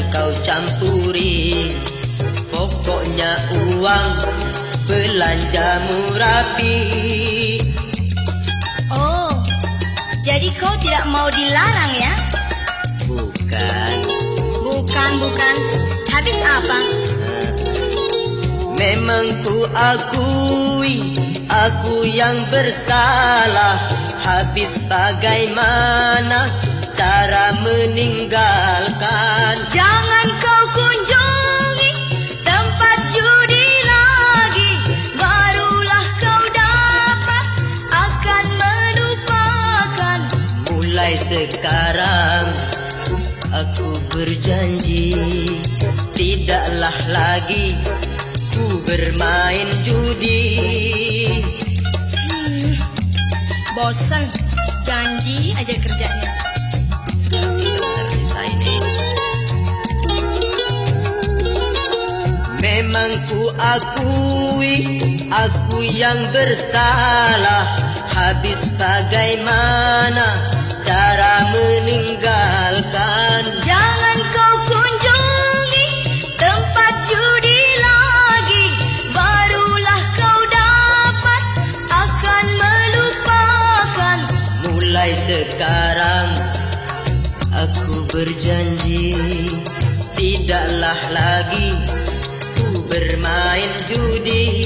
kau campuri. Pokoknya uang belanjamu rapi. Oh, jadi kau tidak mau dilarang ya? Bukan. Bukan. Habis apa? Memang ku akui aku yang bersalah. Habis bagaimana cara meninggalkan? Jangan kau kunjungi tempat judi lagi, barulah kau dapat akan melupakan. Mulai sekarang aku berjanji, tidaklah lagi ku bermain judi. Bosan, janji aja kerjanya. Sekarang kita selesai nih. Memang ku akui aku yang bersalah. Habis bagaimana cara meninggalkan? Jangan kau kunjungi tempat judi lagi, barulah kau dapat akan melupakan. Mulai sekarang aku berjanji, tidaklah lagi ku bermain judi.